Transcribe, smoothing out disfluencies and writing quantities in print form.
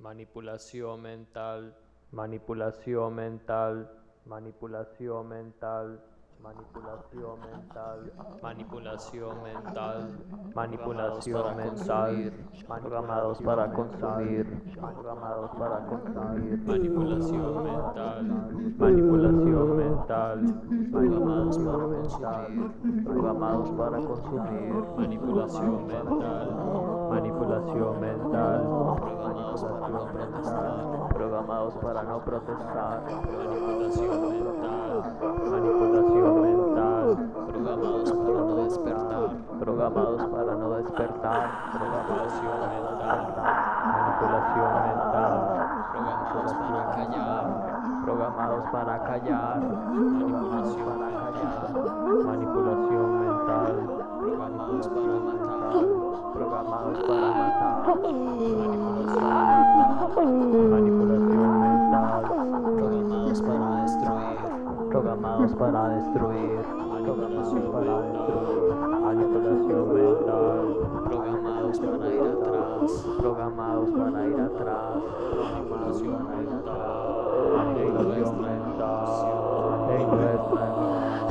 manipulación mental, manipulación mental, manipulación mental, manipulación mental, manipulación mental, manipulación mental, programados para consumir, programados para consumir, manipulación mental, manipulación mental, programados para consumir, programados para consumir, manipulación mental, manipulación mental, programados para no protestar, programados para no protestar, manipulación mental, manipulación mental, programados para no despertar, programados para no despertar, manipulación mental, manipulación mental, programados para callar, programados para callar, manipulación mental, manipulación mental, programados para matar, programados para matar, manipulación mental, programados para destruir, programados para destruir, manipulación para destruir, manipulación mental, programados para ir atrás, programados para ir atrás, manipulación mental, manipulación mental, en nuestra emoción,